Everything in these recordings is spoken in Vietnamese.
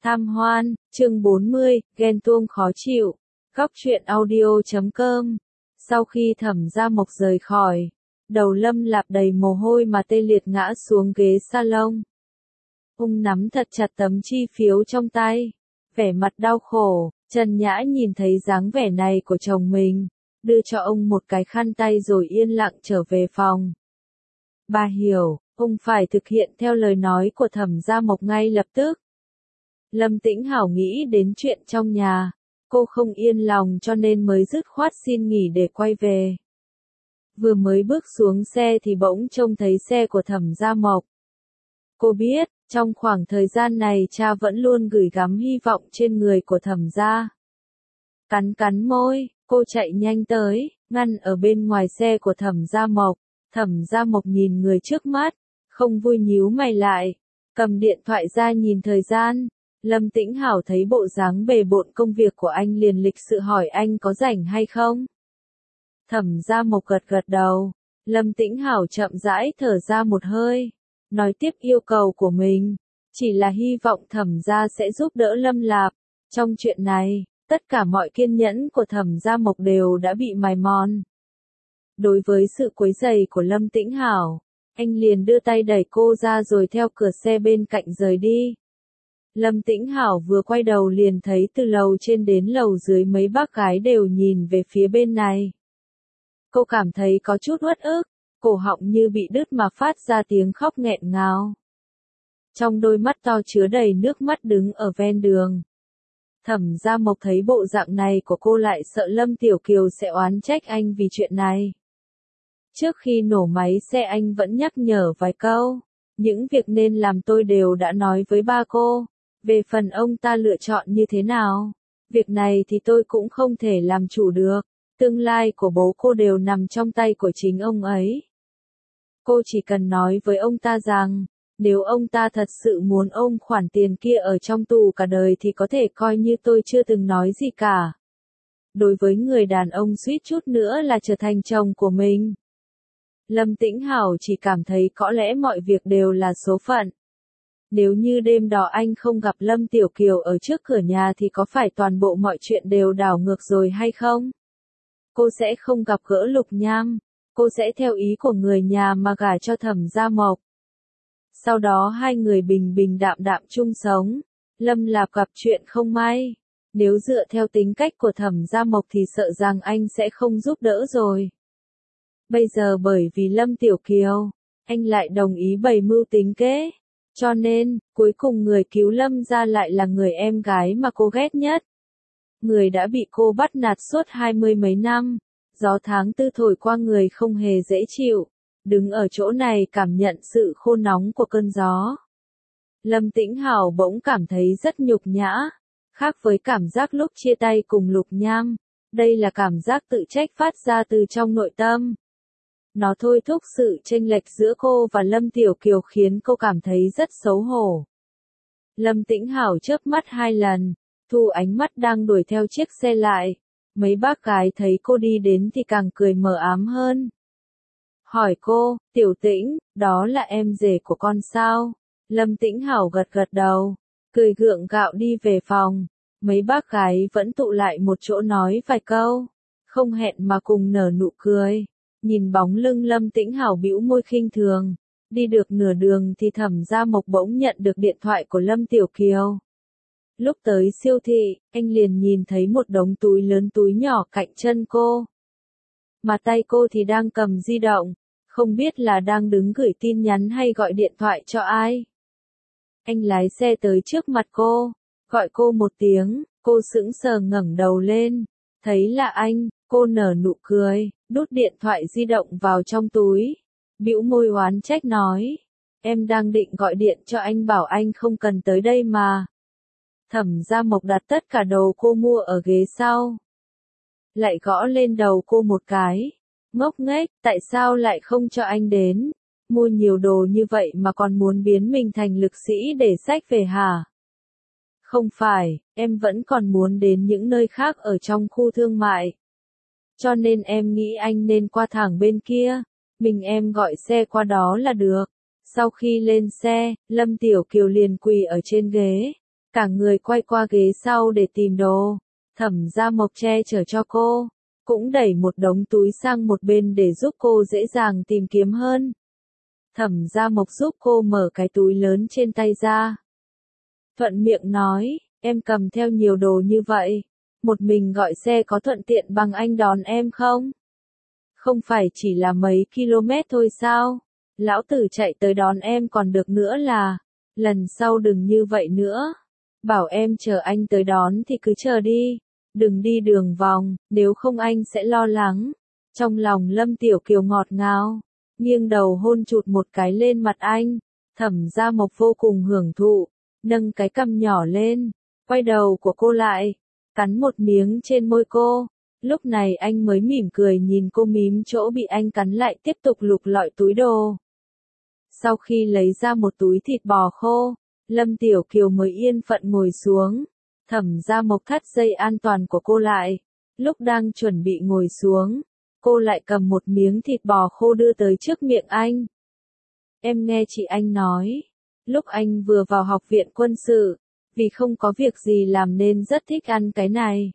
Tham hoan, chương 40, ghen tuông khó chịu. Góc truyện audio.com. Sau khi Thẩm Gia Mộc rời khỏi, đầu Lâm Lạp đầy mồ hôi mà tê liệt ngã xuống ghế salon. Ông nắm thật chặt tấm chi phiếu trong tay, vẻ mặt đau khổ. Trần Nhã nhìn thấy dáng vẻ này của chồng mình, đưa cho ông một cái khăn tay rồi yên lặng trở về phòng. Bà hiểu, ông phải thực hiện theo lời nói của Thẩm Gia Mộc ngay lập tức. Lâm Tĩnh Hảo nghĩ đến chuyện trong nhà, cô không yên lòng cho nên mới dứt khoát xin nghỉ để quay về. Vừa mới bước xuống xe thì bỗng trông thấy xe của Thẩm Gia Mộc. Cô biết, trong khoảng thời gian này cha vẫn luôn gửi gắm hy vọng trên người của Thẩm Gia. Cắn cắn môi, cô chạy nhanh tới, ngăn ở bên ngoài xe của Thẩm Gia Mộc. Thẩm Gia Mộc nhìn người trước mắt, không vui nhíu mày lại, cầm điện thoại ra nhìn thời gian. Lâm Tĩnh Hảo thấy bộ dáng bề bộn công việc của anh liền lịch sự hỏi anh có rảnh hay không. Thẩm Gia Mộc gật gật đầu. Lâm Tĩnh Hảo chậm rãi thở ra một hơi, nói tiếp yêu cầu của mình, chỉ là hy vọng Thẩm Gia sẽ giúp đỡ Lâm Lạp. Trong chuyện này, tất cả mọi kiên nhẫn của Thẩm Gia Mộc đều đã bị mài mòn. Đối với sự quấy rầy của Lâm Tĩnh Hảo, anh liền đưa tay đẩy cô ra rồi theo cửa xe bên cạnh rời đi. Lâm Tĩnh Hảo vừa quay đầu liền thấy từ lầu trên đến lầu dưới mấy bác gái đều nhìn về phía bên này. Cô cảm thấy có chút uất ức, cổ họng như bị đứt mà phát ra tiếng khóc nghẹn ngào. Trong đôi mắt to chứa đầy nước mắt đứng ở ven đường. Thẩm Gia Mộc thấy bộ dạng này của cô lại sợ Lâm Tiểu Kiều sẽ oán trách anh vì chuyện này. Trước khi nổ máy xe anh vẫn nhắc nhở vài câu, những việc nên làm tôi đều đã nói với ba cô. Về phần ông ta lựa chọn như thế nào, việc này thì tôi cũng không thể làm chủ được, tương lai của bố cô đều nằm trong tay của chính ông ấy. Cô chỉ cần nói với ông ta rằng, nếu ông ta thật sự muốn ôm khoản tiền kia ở trong tù cả đời thì có thể coi như tôi chưa từng nói gì cả. Đối với người đàn ông suýt chút nữa là trở thành chồng của mình, Lâm Tĩnh Hảo chỉ cảm thấy có lẽ mọi việc đều là số phận. Nếu như đêm đó anh không gặp Lâm Tiểu Kiều ở trước cửa nhà thì có phải toàn bộ mọi chuyện đều đảo ngược rồi hay không? Cô sẽ không gặp gỡ Lục Nham, cô sẽ theo ý của người nhà mà gả cho Thẩm Gia Mộc. Sau đó hai người bình bình đạm đạm chung sống. Lâm Lạp gặp chuyện không may, nếu dựa theo tính cách của Thẩm Gia Mộc thì sợ rằng anh sẽ không giúp đỡ rồi. Bây giờ bởi vì Lâm Tiểu Kiều, anh lại đồng ý bày mưu tính kế. Cho nên, cuối cùng người cứu Lâm gia lại là người em gái mà cô ghét nhất. Người đã bị cô bắt nạt suốt 20 mấy năm, gió tháng tư thổi qua người không hề dễ chịu, đứng ở chỗ này cảm nhận sự khô nóng của cơn gió. Lâm Tĩnh Hảo bỗng cảm thấy rất nhục nhã, khác với cảm giác lúc chia tay cùng Lục Nham, đây là cảm giác tự trách phát ra từ trong nội tâm. Nó thôi thúc sự chênh lệch giữa cô và Lâm Tiểu Kiều khiến cô cảm thấy rất xấu hổ. Lâm Tĩnh Hảo chớp mắt 2 lần, thu ánh mắt đang đuổi theo chiếc xe lại. Mấy bác gái thấy cô đi đến thì càng cười mờ ám hơn. Hỏi cô, Tiểu Tĩnh, đó là em rể của con sao? Lâm Tĩnh Hảo gật gật đầu, cười gượng gạo đi về phòng. Mấy bác gái vẫn tụ lại một chỗ nói vài câu, không hẹn mà cùng nở nụ cười. Nhìn bóng lưng Lâm Tĩnh Hảo bĩu môi khinh thường, đi được nửa đường thì Thẩm Gia Mộc bỗng nhận được điện thoại của Lâm Tiểu Kiều. Lúc tới siêu thị, anh liền nhìn thấy một đống túi lớn túi nhỏ cạnh chân cô. Mà tay cô thì đang cầm di động, không biết là đang đứng gửi tin nhắn hay gọi điện thoại cho ai. Anh lái xe tới trước mặt cô, gọi cô một tiếng, cô sững sờ ngẩng đầu lên, thấy là anh. Cô nở nụ cười, đút điện thoại di động vào trong túi, bĩu môi oán trách nói, em đang định gọi điện cho anh bảo anh không cần tới đây mà. Thẩm Gia Mộc đặt tất cả đồ cô mua ở ghế sau, lại gõ lên đầu cô một cái, ngốc nghếch, tại sao lại không cho anh đến, mua nhiều đồ như vậy mà còn muốn biến mình thành lực sĩ để xách về hả? Không phải, em vẫn còn muốn đến những nơi khác ở trong khu thương mại. Cho nên em nghĩ anh nên qua thẳng bên kia, mình em gọi xe qua đó là được. Sau khi lên xe, Lâm Tiểu Kiều liền quỳ ở trên ghế, Cả người quay qua ghế sau để tìm đồ. Thẩm Gia Mộc che chở cho cô, cũng đẩy một đống túi sang một bên để giúp cô dễ dàng tìm kiếm hơn. Thẩm Gia Mộc giúp cô mở cái túi lớn trên tay ra. Thuận miệng nói, em cầm theo nhiều đồ như vậy, một mình gọi xe có thuận tiện bằng anh đón em không? Không phải chỉ là mấy km thôi sao? Lão tử chạy tới đón em còn được nữa là, lần sau đừng như vậy nữa. Bảo em chờ anh tới đón thì cứ chờ đi, đừng đi đường vòng, nếu không anh sẽ lo lắng. Trong lòng Lâm Tiểu Kiều ngọt ngào, nghiêng đầu hôn chụt một cái lên mặt anh. Thẩm Gia Mộc vô cùng hưởng thụ, nâng cái cằm nhỏ lên, quay đầu của cô lại, cắn một miếng trên môi cô. Lúc này anh mới mỉm cười nhìn cô mím chỗ bị anh cắn lại, tiếp tục lục lọi túi đồ. Sau khi lấy ra một túi thịt bò khô, Lâm Tiểu Kiều mới yên phận ngồi xuống. Thẩm Gia Mộc thắt dây an toàn của cô lại. Lúc đang chuẩn bị ngồi xuống, cô lại cầm một miếng thịt bò khô đưa tới trước miệng anh. Em nghe chị anh nói, lúc anh vừa vào học viện quân sự, vì không có việc gì làm nên rất thích ăn cái này.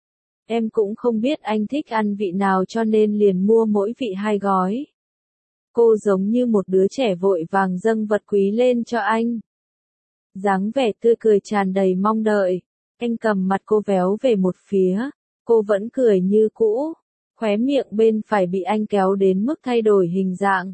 Em cũng không biết anh thích ăn vị nào cho nên liền mua mỗi vị 2 gói. Cô giống như một đứa trẻ vội vàng dâng vật quý lên cho anh. Dáng vẻ tươi cười tràn đầy mong đợi. Anh cầm mặt cô véo về một phía, cô vẫn cười như cũ, khóe miệng bên phải bị anh kéo đến mức thay đổi hình dạng.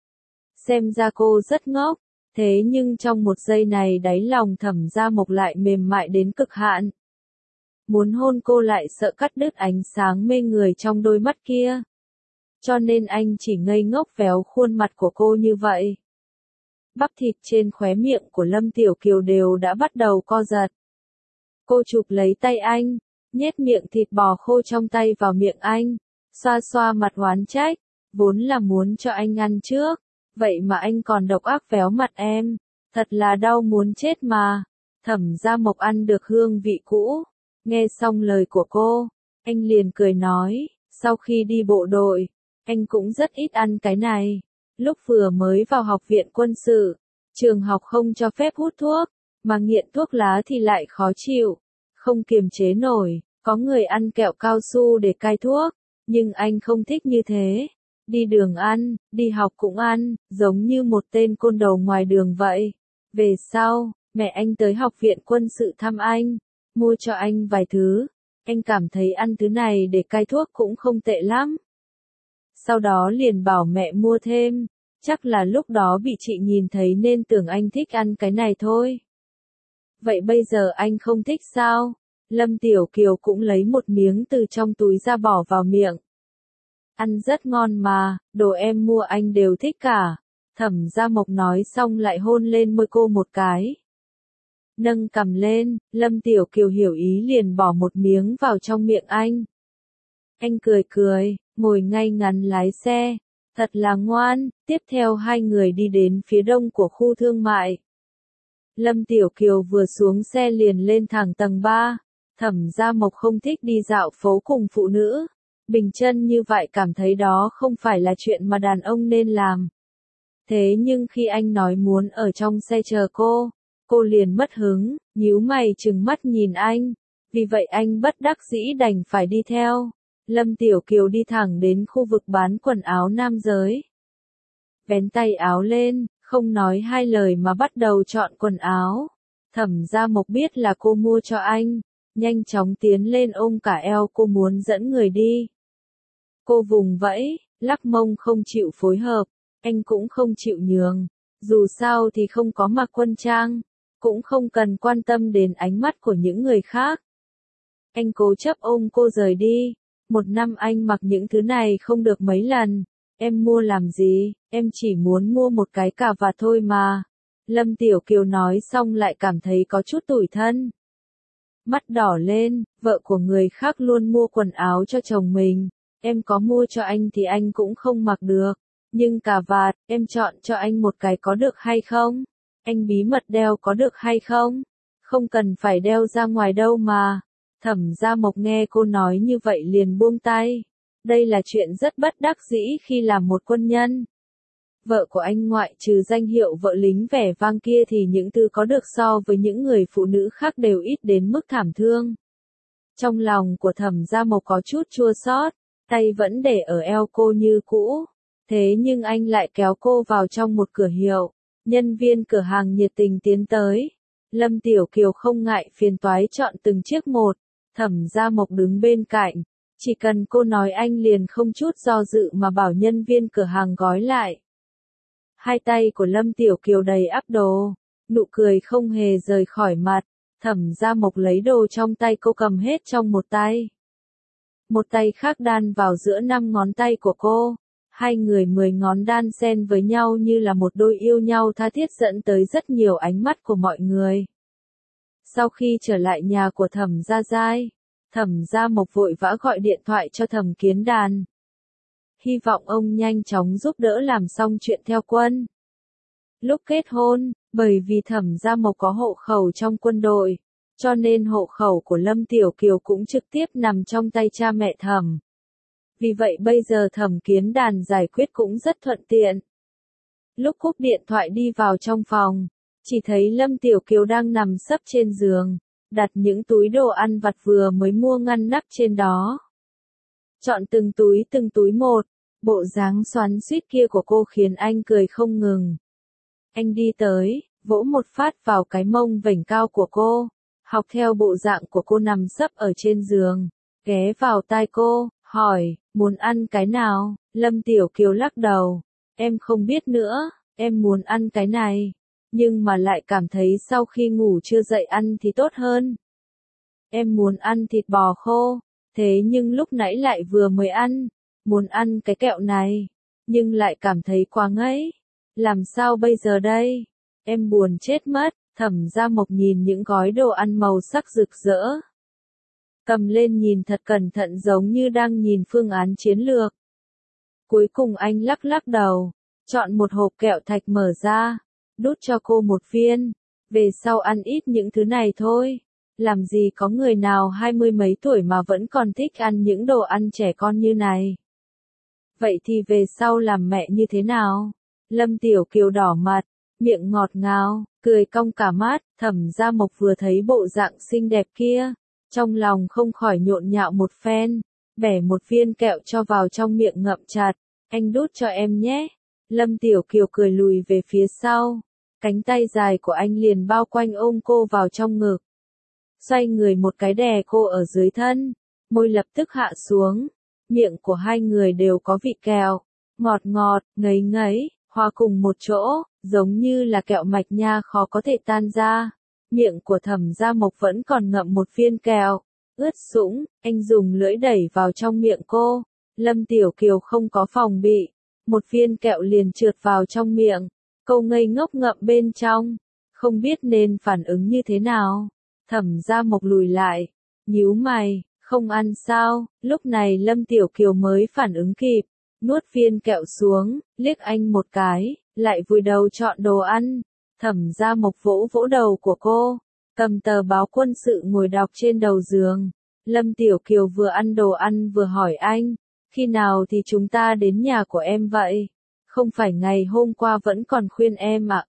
Xem ra cô rất ngốc, thế nhưng trong một giây này đáy lòng Thẩm Gia Mộc lại mềm mại đến cực hạn. Muốn hôn cô lại sợ cắt đứt ánh sáng mê người trong đôi mắt kia. Cho nên anh chỉ ngây ngốc véo khuôn mặt của cô như vậy. Bắp thịt trên khóe miệng của Lâm Tiểu Kiều đều đã bắt đầu co giật. Cô chụp lấy tay anh, nhét miệng thịt bò khô trong tay vào miệng anh, xoa xoa mặt oán trách, vốn là muốn cho anh ăn trước, vậy mà anh còn độc ác véo mặt em, thật là đau muốn chết mà. Thẩm Gia Mộc ăn được hương vị cũ, nghe xong lời của cô, anh liền cười nói, sau khi đi bộ đội, anh cũng rất ít ăn cái này. Lúc vừa mới vào học viện quân sự, trường học không cho phép hút thuốc, mà nghiện thuốc lá thì lại khó chịu, không kiềm chế nổi, có người ăn kẹo cao su để cai thuốc, nhưng anh không thích như thế. Đi đường ăn, đi học cũng ăn, giống như một tên côn đồ ngoài đường vậy. Về sau, mẹ anh tới học viện quân sự thăm anh, mua cho anh vài thứ, anh cảm thấy ăn thứ này để cai thuốc cũng không tệ lắm. Sau đó liền bảo mẹ mua thêm, chắc là lúc đó bị chị nhìn thấy nên tưởng anh thích ăn cái này thôi. Vậy bây giờ anh không thích sao? Lâm Tiểu Kiều cũng lấy một miếng từ trong túi ra bỏ vào miệng. Ăn rất ngon mà, đồ em mua anh đều thích cả. Thẩm Gia Mộc nói xong lại hôn lên môi cô một cái. Nâng cằm lên, Lâm Tiểu Kiều hiểu ý liền bỏ một miếng vào trong miệng anh. Anh cười cười, ngồi ngay ngắn lái xe. Thật là ngoan, tiếp theo hai người đi đến phía đông của khu thương mại. Lâm Tiểu Kiều vừa xuống xe liền lên thẳng tầng 3. Thẩm Gia Mộc không thích đi dạo phố cùng phụ nữ. Bình chân như vậy cảm thấy đó không phải là chuyện mà đàn ông nên làm. Thế nhưng khi anh nói muốn ở trong xe chờ cô liền mất hứng, nhíu mày trừng mắt nhìn anh. Vì vậy anh bất đắc dĩ đành phải đi theo. Lâm Tiểu Kiều đi thẳng đến khu vực bán quần áo nam giới. Vén tay áo lên, không nói hai lời mà bắt đầu chọn quần áo. Thẩm Gia Mộc biết là cô mua cho anh, nhanh chóng tiến lên ôm cả eo cô muốn dẫn người đi. Cô vùng vẫy, lắc mông không chịu phối hợp, anh cũng không chịu nhường. Dù sao thì không có mặc quân trang, cũng không cần quan tâm đến ánh mắt của những người khác. Anh cố chấp ôm cô rời đi. Một năm anh mặc những thứ này không được mấy lần. Em mua làm gì, em chỉ muốn mua một cái cà vạt thôi mà. Lâm Tiểu Kiều nói xong lại cảm thấy có chút tủi thân. Mắt đỏ lên, vợ của người khác luôn mua quần áo cho chồng mình. Em có mua cho anh thì anh cũng không mặc được. Nhưng cà vạt, em chọn cho anh một cái có được hay không? Anh bí mật đeo có được hay không? Không cần phải đeo ra ngoài đâu mà. Thẩm Gia Mộc nghe cô nói như vậy liền buông tay. Đây là chuyện rất bất đắc dĩ khi làm một quân nhân. Vợ của anh ngoại trừ danh hiệu vợ lính vẻ vang kia thì những thứ có được so với những người phụ nữ khác đều ít đến mức thảm thương. Trong lòng của Thẩm Gia Mộc có chút chua xót, tay vẫn để ở eo cô như cũ. Thế nhưng anh lại kéo cô vào trong một cửa hiệu. Nhân viên cửa hàng nhiệt tình tiến tới. Lâm Tiểu Kiều không ngại phiền toái chọn từng chiếc một. Thẩm Gia Mộc đứng bên cạnh. Chỉ cần cô nói anh liền không chút do dự mà bảo nhân viên cửa hàng gói lại. Hai tay của Lâm Tiểu Kiều đầy ắp đồ. Nụ cười không hề rời khỏi mặt. Thẩm Gia Mộc lấy đồ trong tay cô cầm hết trong một tay. Một tay khác đan vào giữa 5 ngón tay của cô. Hai người 10 ngón đan xen với nhau như là một đôi yêu nhau tha thiết dẫn tới rất nhiều ánh mắt của mọi người. Sau khi trở lại nhà của Thẩm Gia Giai, Thẩm Gia Mộc vội vã gọi điện thoại cho Thẩm Kiến Đàn. Hy vọng ông nhanh chóng giúp đỡ làm xong chuyện theo quân. Lúc kết hôn, bởi vì Thẩm Gia Mộc có hộ khẩu trong quân đội, cho nên hộ khẩu của Lâm Tiểu Kiều cũng trực tiếp nằm trong tay cha mẹ Thẩm. Vì vậy bây giờ Thẩm Kiến Đàn giải quyết cũng rất thuận tiện. Lúc cúp điện thoại đi vào trong phòng, chỉ thấy Lâm Tiểu Kiều đang nằm sấp trên giường, đặt những túi đồ ăn vặt vừa mới mua ngăn nắp trên đó. Chọn từng túi một, bộ dáng xoắn xuýt kia của cô khiến anh cười không ngừng. Anh đi tới, vỗ một phát vào cái mông vểnh cao của cô, học theo bộ dạng của cô nằm sấp ở trên giường, ghé vào tai cô, hỏi, muốn ăn cái nào? Lâm Tiểu Kiều lắc đầu, em không biết nữa, em muốn ăn cái này, nhưng mà lại cảm thấy sau khi ngủ chưa dậy ăn thì tốt hơn. Em muốn ăn thịt bò khô, thế nhưng lúc nãy lại vừa mới ăn, muốn ăn cái kẹo này, nhưng lại cảm thấy quá ngấy. Làm sao bây giờ đây? Em buồn chết mất. Thẩm Gia Mộc nhìn những gói đồ ăn màu sắc rực rỡ. Cầm lên nhìn thật cẩn thận giống như đang nhìn phương án chiến lược. Cuối cùng anh lắc lắc đầu, chọn một hộp kẹo thạch mở ra, đút cho cô một viên. Về sau ăn ít những thứ này thôi. Làm gì có người nào 20 mấy tuổi mà vẫn còn thích ăn những đồ ăn trẻ con như này. Vậy thì về sau làm mẹ như thế nào? Lâm Tiểu Kiều đỏ mặt, miệng ngọt ngào, cười cong cả mắt. Thẩm Gia Mộc vừa thấy bộ dạng xinh đẹp kia, trong lòng không khỏi nhộn nhạo một phen, bẻ một viên kẹo cho vào trong miệng ngậm chặt. Anh đút cho em nhé. Lâm Tiểu Kiều cười lùi về phía sau, cánh tay dài của anh liền bao quanh ôm cô vào trong ngực. Xoay người một cái đè cô ở dưới thân, môi lập tức hạ xuống, miệng của hai người đều có vị kẹo, ngọt ngọt, ngấy ngấy, hòa cùng một chỗ, giống như là kẹo mạch nha khó có thể tan ra. Miệng của Thẩm Gia Mộc vẫn còn ngậm một viên kẹo, ướt sũng, anh dùng lưỡi đẩy vào trong miệng cô. Lâm Tiểu Kiều không có phòng bị, một viên kẹo liền trượt vào trong miệng, cô ngây ngốc ngậm bên trong, không biết nên phản ứng như thế nào. Thẩm Gia Mộc lùi lại, nhíu mày, không ăn sao? Lúc này Lâm Tiểu Kiều mới phản ứng kịp, nuốt viên kẹo xuống, liếc anh một cái, lại vùi đầu chọn đồ ăn. Thẩm Gia Mộc vỗ vỗ đầu của cô, cầm tờ báo quân sự ngồi đọc trên đầu giường. Lâm Tiểu Kiều vừa ăn đồ ăn vừa hỏi anh, khi nào thì chúng ta đến nhà của em vậy? Không phải ngày hôm qua vẫn còn khuyên em à?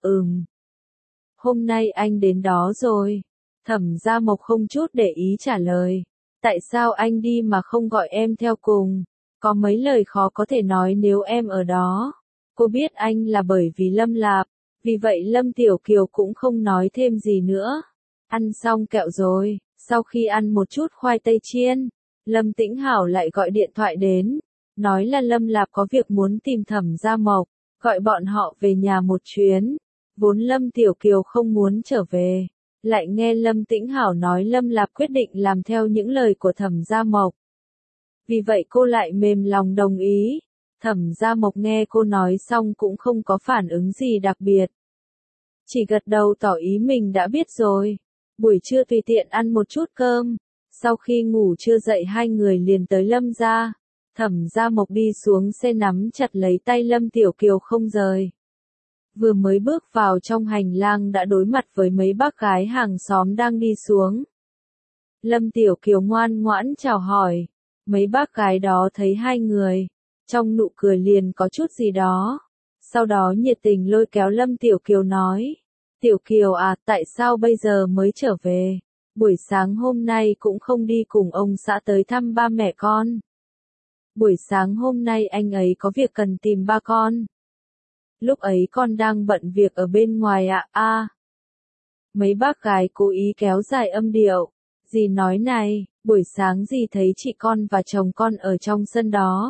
Hôm nay anh đến đó rồi. Thẩm Gia Mộc không chút để ý trả lời. Tại sao anh đi mà không gọi em theo cùng? Có mấy lời khó có thể nói nếu em ở đó. Cô biết anh là bởi vì Lâm Lạp, vì vậy Lâm Tiểu Kiều cũng không nói thêm gì nữa. Ăn xong kẹo rồi, sau khi ăn một chút khoai tây chiên, Lâm Tĩnh Hảo lại gọi điện thoại đến, nói là Lâm Lạp có việc muốn tìm Thẩm Gia Mộc, gọi bọn họ về nhà một chuyến. Vốn Lâm Tiểu Kiều không muốn trở về, lại nghe Lâm Tĩnh Hảo nói Lâm Lạp quyết định làm theo những lời của Thẩm Gia Mộc. Vì vậy cô lại mềm lòng đồng ý. Thẩm Gia Mộc nghe cô nói xong cũng không có phản ứng gì đặc biệt, chỉ gật đầu tỏ ý mình đã biết rồi. Buổi trưa tùy tiện ăn một chút cơm, sau khi ngủ trưa dậy hai người liền tới Lâm gia. Thẩm Gia Mộc đi xuống xe nắm chặt lấy tay Lâm Tiểu Kiều không rời. Vừa mới bước vào trong hành lang đã đối mặt với mấy bác gái hàng xóm đang đi xuống. Lâm Tiểu Kiều ngoan ngoãn chào hỏi. Mấy bác gái đó thấy hai người, trong nụ cười liền có chút gì đó Sau đó nhiệt tình lôi kéo Lâm Tiểu Kiều nói. Tiểu Kiều à, tại sao bây giờ mới trở về? Buổi sáng hôm nay cũng không đi cùng ông xã tới thăm ba mẹ con. Buổi sáng hôm nay anh ấy có việc cần tìm ba con. Lúc ấy con đang bận việc ở bên ngoài ạ. Mấy bác gái cố ý kéo dài âm điệu. Dì nói này, buổi sáng dì thấy chị con và chồng con ở trong sân đó.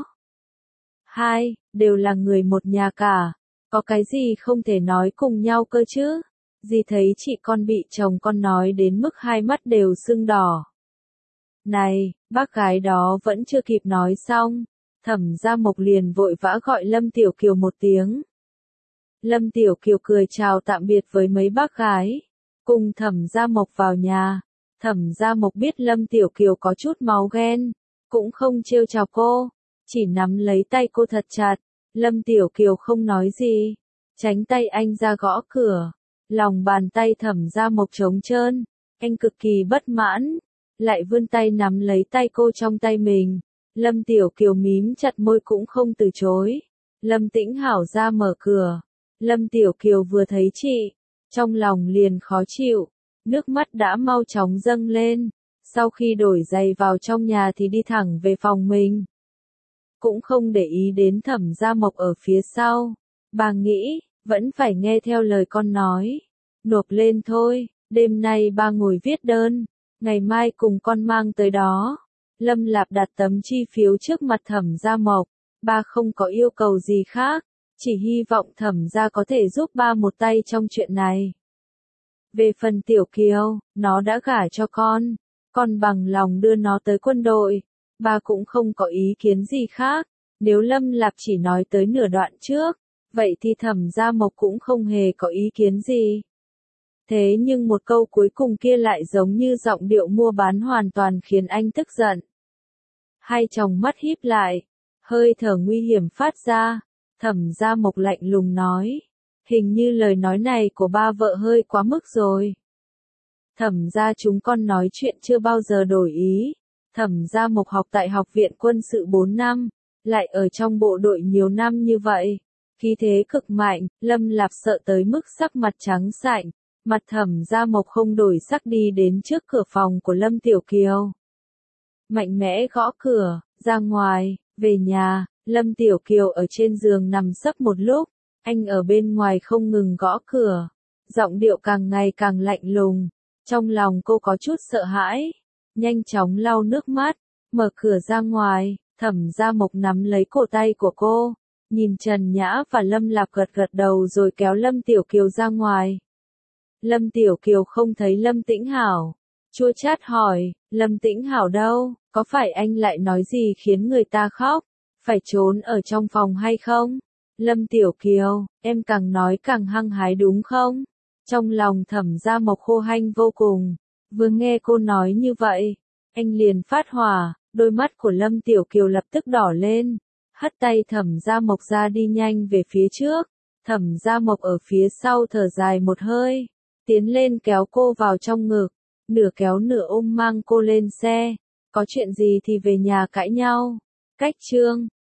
Hai, đều là người một nhà cả. Có cái gì không thể nói cùng nhau cơ chứ? Dì thấy chị con bị chồng con nói đến mức hai mắt đều sưng đỏ. Này, bác gái đó vẫn chưa kịp nói xong. Thẩm Gia Mộc liền vội vã gọi Lâm Tiểu Kiều một tiếng. Lâm Tiểu Kiều cười chào tạm biệt với mấy bác gái. Cùng Thẩm Gia Mộc vào nhà. Thẩm Gia Mộc biết Lâm Tiểu Kiều có chút máu ghen. Cũng không trêu chọc cô. Chỉ nắm lấy tay cô thật chặt. Lâm Tiểu Kiều không nói gì. Tránh tay anh ra gõ cửa. Lòng bàn tay Thẩm Gia Mộc trống trơn. Anh cực kỳ bất mãn. Lại vươn tay nắm lấy tay cô trong tay mình. Lâm Tiểu Kiều mím chặt môi cũng không từ chối. Lâm Tĩnh Hảo ra mở cửa. Lâm Tiểu Kiều vừa thấy chị. Trong lòng liền khó chịu. Nước mắt đã mau chóng dâng lên. Sau khi đổi giày vào trong nhà thì đi thẳng về phòng mình. Cũng không để ý đến Thẩm Gia Mộc ở phía sau. Bà nghĩ, vẫn phải nghe theo lời con nói. Nộp lên thôi, đêm nay ba ngồi viết đơn. Ngày mai cùng con mang tới đó. Lâm Lạp đặt tấm chi phiếu trước mặt Thẩm Gia Mộc. Ba không có yêu cầu gì khác. Chỉ hy vọng Thẩm Gia có thể giúp ba một tay trong chuyện này. Về phần Tiểu Kiều, nó đã gả cho con bằng lòng đưa nó tới quân đội. Ba cũng không có ý kiến gì khác. Nếu Lâm Lạp chỉ nói tới nửa đoạn trước, vậy thì Thẩm Gia Mộc cũng không hề có ý kiến gì. Thế nhưng một câu cuối cùng kia lại giống như giọng điệu mua bán hoàn toàn khiến anh tức giận. Hai tròng mắt híp lại, hơi thở nguy hiểm phát ra. Thẩm Gia Mộc lạnh lùng nói. Hình như lời nói này của ba vợ hơi quá mức rồi. Thẩm gia chúng con nói chuyện chưa bao giờ đổi ý. Thẩm Gia Mộc học tại học viện quân sự 4 năm, lại ở trong bộ đội nhiều năm như vậy. Khí thế cực mạnh, Lâm Lạp sợ tới mức sắc mặt trắng sạnh. Mặt Thẩm Gia Mộc không đổi sắc đi đến trước cửa phòng của Lâm Tiểu Kiều. Mạnh mẽ gõ cửa, ra ngoài, về nhà. Lâm Tiểu Kiều ở trên giường nằm sấp một lúc. Anh ở bên ngoài không ngừng gõ cửa. Giọng điệu càng ngày càng lạnh lùng. Trong lòng cô có chút sợ hãi. Nhanh chóng lau nước mắt. Mở cửa ra ngoài. Thẩm Gia Mộc nắm lấy cổ tay của cô. Nhìn Trần Nhã và Lâm Lạp gật gật đầu rồi kéo Lâm Tiểu Kiều ra ngoài. Lâm Tiểu Kiều không thấy Lâm Tĩnh Hảo. Chua chát hỏi, Lâm Tĩnh Hảo đâu, có phải anh lại nói gì khiến người ta khóc? Phải trốn ở trong phòng hay không? Lâm Tiểu Kiều, em càng nói càng hăng hái đúng không? Trong lòng Thẩm Gia Mộc khô hanh vô cùng. Vừa nghe cô nói như vậy, anh liền phát hỏa, đôi mắt của Lâm Tiểu Kiều lập tức đỏ lên. Hất tay Thẩm Gia Mộc ra đi nhanh về phía trước. Thẩm Gia Mộc ở phía sau thở dài một hơi. Tiến lên kéo cô vào trong ngực. Nửa kéo nửa ôm mang cô lên xe. Có chuyện gì thì về nhà cãi nhau. Cách chương